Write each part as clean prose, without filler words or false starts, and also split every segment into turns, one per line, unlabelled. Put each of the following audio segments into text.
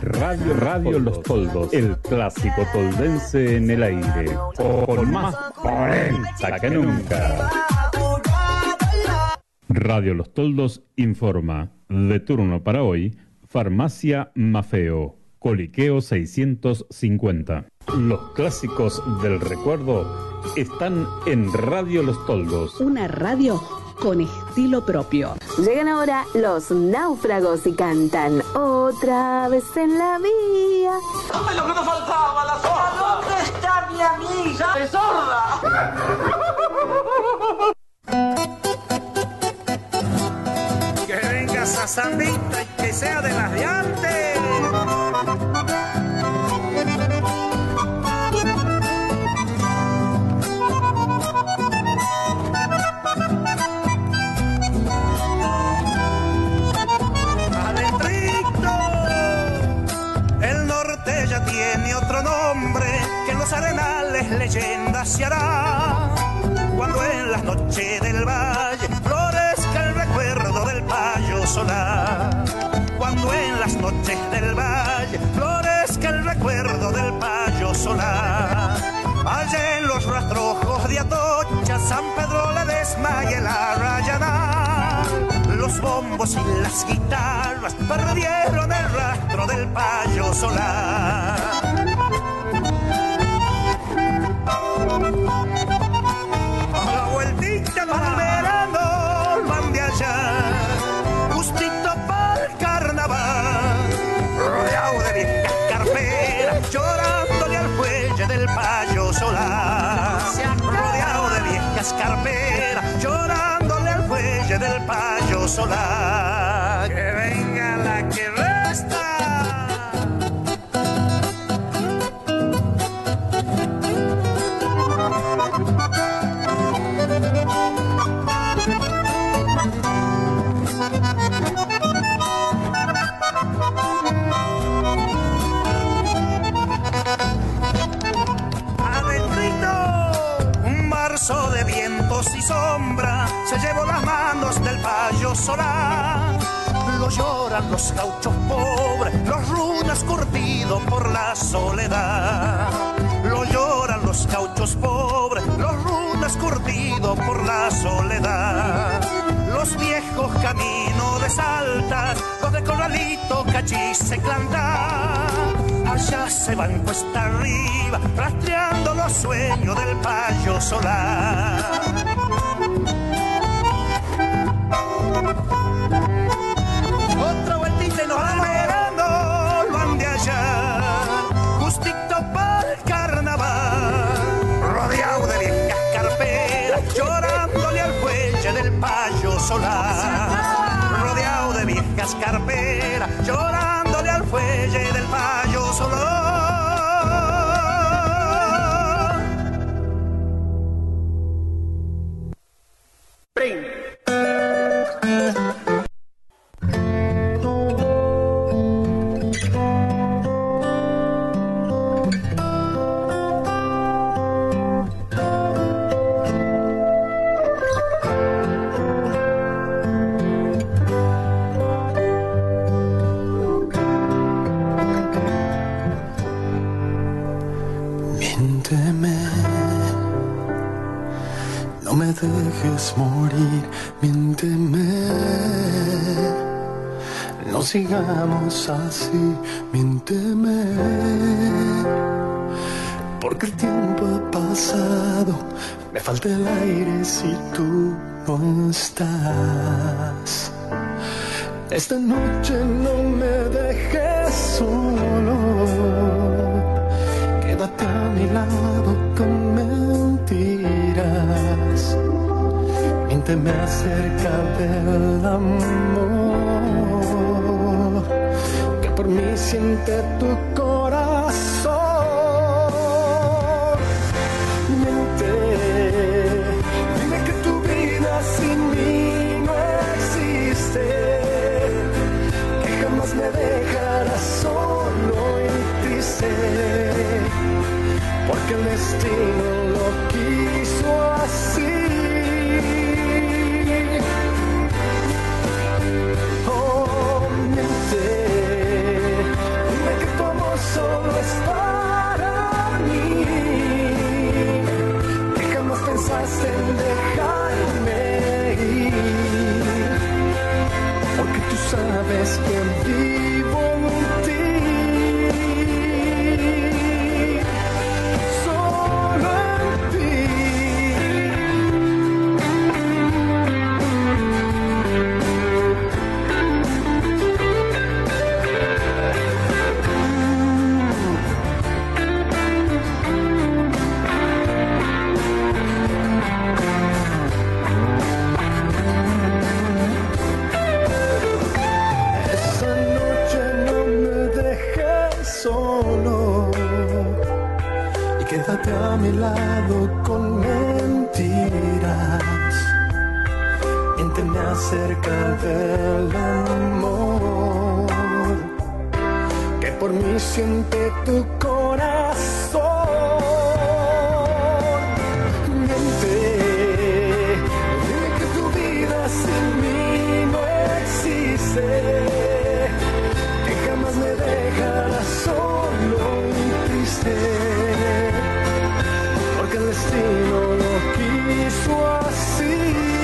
Radio Los Toldos, el clásico toldense en el aire, con más polenta que nunca. Radio Los Toldos informa, de turno para hoy, Farmacia Mafeo, Coliqueo 650. Los clásicos del recuerdo están en Radio Los Toldos.
Una radio con estilo propio.
Llegan ahora los náufragos y cantan Otra vez en la vía.
¡Ay, lo que nos faltaba, la sorda! ¿Dónde está mi amiga de sorda?
Que venga esa sandita y que sea de las de antes. Tiene otro nombre que en los arenales leyenda se hará. Cuando en las noches del valle florezca el recuerdo del payo solar. Cuando en las noches del valle florezca el recuerdo del payo solar. Allá en los rastrojos de Atocha San Pedro le desmaye la rayana. Los bombos y las guitarras perdieron el rastro del payo solar. La vueltita para verano van de allá, justito para el carnaval, rodeado de viejas carperas, llorándole al fuelle del payo solar. Rodeado de viejas carperas, llorándole al fuelle del payo solar. Que venga la que resta. De vientos y sombra se llevó las manos del payo solar. Lo lloran los gauchos pobres, los runas curtidos por la soledad. Lo lloran los gauchos pobres, los runas curtidos por la soledad. Los viejos caminos de Salta, los de Corralito, Cachice, Clantá. Allá se van cuesta arriba, rastreando los sueños del payo solar. Otra vueltita y nos van mirando, lo han de allá, justito para el carnaval. Rodeado de viejas carperas, llorándole al fuelle del payo solar. Rodeado de viejas carperas, llorándole al fuelle del payo solar.
dejes morir, miénteme. No sigamos así, miénteme. Porque el tiempo ha pasado, me falta el aire si tú no estás. Esta noche no me dejes solo, quédate a mi lado con mentiras. Miénteme acerca del amor que por mí siente tu corazón. Miente, dime que tu vida sin mí no existe, que jamás me dejarás solo y triste, porque el destino lo quiso así. solo y quédate a mi lado con mentiras. Miénteme acerca del amor que por mí siente tu corazón. Miente, dime que tu vida sin mí no existe, que jamás me dejarás solo y triste, porque el destino lo quiso así.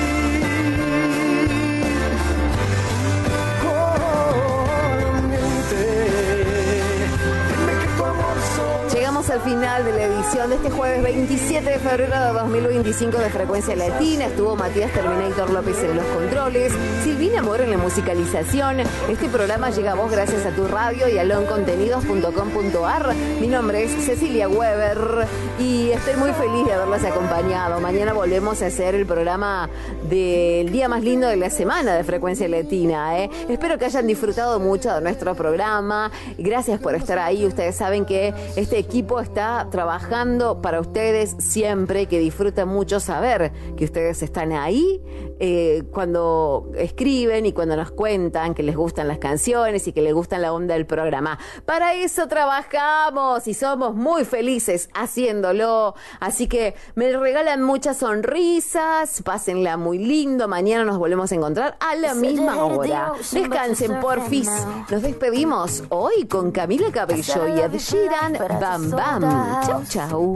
Al final de la edición de este jueves 27 de febrero de 2025 de Frecuencia Latina. Estuvo Matías Terminator López en los controles, Silvina Moro en la musicalización. Este programa llega a vos gracias a tu radio y a loncontenidos.com.ar. Mi nombre es Cecilia Weber y estoy muy feliz de haberlos acompañado. Mañana volvemos a hacer el programa del día más lindo de la semana de Frecuencia Latina. Espero que hayan disfrutado mucho de nuestro programa. Gracias por estar ahí. Ustedes saben que este equipo está trabajando para ustedes siempre, que disfruta mucho saber que ustedes están ahí cuando escriben y cuando nos cuentan que les gustan las canciones y que les gustan la onda del programa. Para eso trabajamos y somos muy felices haciéndolo, así que me regalan muchas sonrisas, pásenla muy lindo. Mañana nos volvemos a encontrar a la misma hora. Descansen, porfis. Nos despedimos hoy con Camila Cabello y Ed Sheeran. Bam Bam. Chau, chau.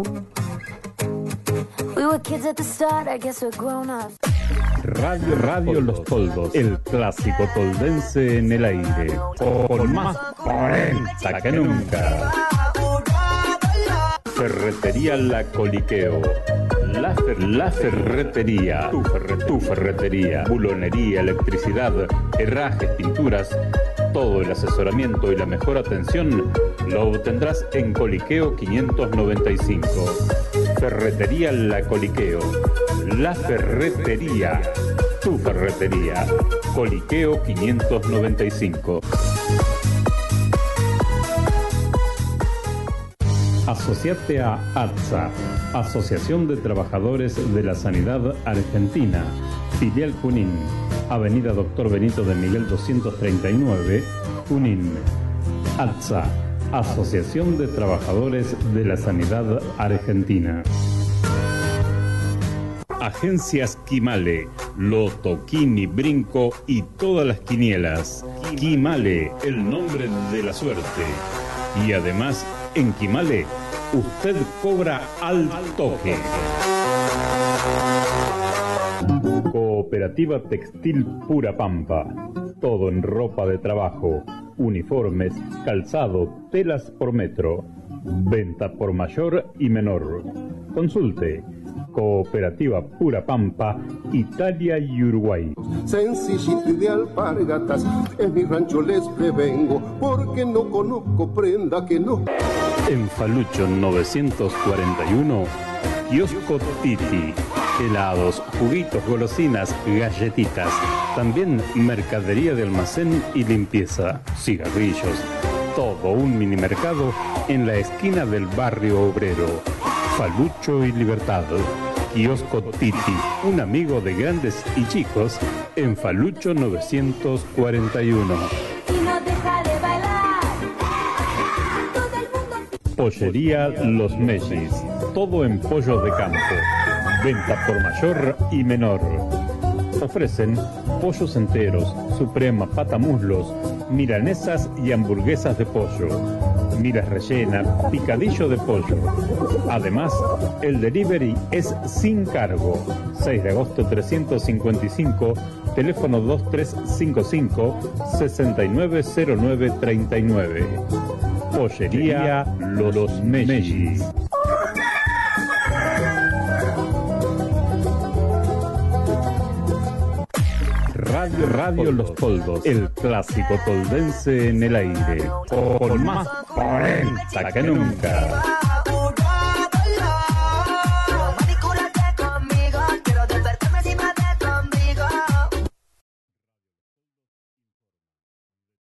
Radio Los Toldos, el clásico toldense en el aire, con más polenta que nunca. Ferretería La Coliqueo. La ferretería, tu ferretería, bulonería, electricidad, herrajes, pinturas, todo el asesoramiento y la mejor atención lo obtendrás en Coliqueo 595. Ferretería La Coliqueo. La ferretería, tu ferretería. Coliqueo 595. Asociate a ATSA, Asociación de Trabajadores de la Sanidad Argentina, filial Junín, Avenida Doctor Benito de Miguel 239, Junín. ATSA, Asociación de Trabajadores de la Sanidad Argentina. Agencias Quimale, Loto, Quini, Brinco y todas las quinielas. Quimale, el nombre de la suerte. Y además, en Quimale, usted cobra al toque. Cooperativa Textil Pura Pampa. Todo en ropa de trabajo, uniformes, calzado, telas por metro. Venta por mayor y menor. Consulte. Cooperativa Pura Pampa, Italia y Uruguay.
Sencillito y de alpargatas, en mi rancho les prevengo, porque no conozco prenda que no.
En Falucho 941, Kiosco Titi. Helados, juguitos, golosinas, galletitas. También mercadería de almacén y limpieza, cigarrillos. Todo un mini mercado en la esquina del barrio obrero. Falucho y Libertad. Kiosco Titi, un amigo de grandes y chicos en Falucho 941.
Y no deja de bailar.
Pollería Los Mellis, todo en pollos de campo. Venta por mayor y menor. Ofrecen pollos enteros, suprema, patamuslos, milanesas y hamburguesas de pollo. Miras rellenas, picadillo de pollo. Además, el delivery es sin cargo. 6 de agosto 355, teléfono 2355-690939. Pollería Los Mellis. Radio Los Toldos, el clásico toldense en el aire, con más polenta que nunca.